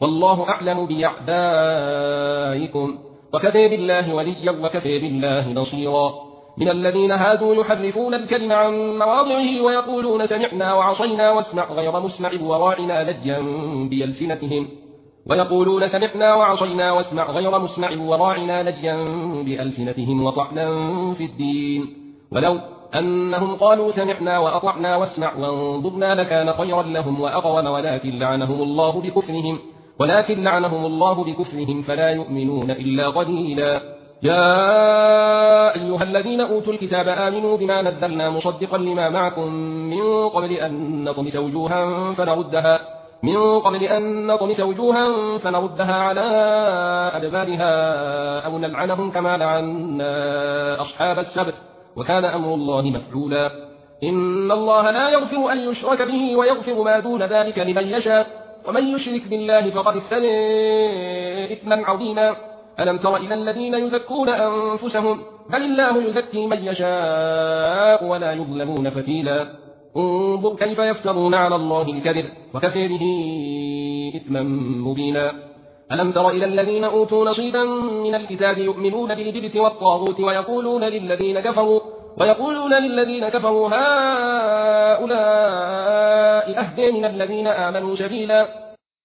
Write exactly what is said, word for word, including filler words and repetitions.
والله أعلم بأعدائكم وكفى بالله وليا وكفى بالله نصيرا. من الذين هادوا يحرفون الكلم عن مواضعه ويقولون سمعنا وعصينا واسمع غير مسمع وراعنا لجا بألسنتهم ويقولون سمعنا وعصينا واسمع غير مسمع وراعنا لجا بألسنتهم وطعنا في الدين ولو أنهم قالوا سمعنا وأطعنا واسمع وانظرنا لكان خيرا لهم وأقوم ولكن لعنهم الله بكفرهم ولكن لعنهم الله بكفرهم فلا يؤمنون إلا قليلا. يا أيها الذين أوتوا الكتاب آمنوا بما نزلنا مصدقا لما معكم من قبل أن نطمس وجوها فنردها من قبل أن نطمس وجوها فنردها على أدبارها أو نلعنهم كما لعنا أصحاب السبت وكان أمر الله مفعولا. إن الله لا يغفر أن يشرك به ويغفر ما دون ذلك لمن يشاء ومن يشرك بالله فقد افترى إثما عظيما. ألم تر إلى الذين يزكون أنفسهم بل الله يزكي من يشاء ولا يظلمون فتيلا. انظر كيف يفترون على الله الكذب وكفى به إثما مبينا. ألم تر إلى الذين أوتوا نصيبا من الكتاب يؤمنون بالجبت والطاغوت ويقولون للذين كفروا ويقولون للذين كفروا هؤلاء أهدى من الذين آمنوا سبيلا.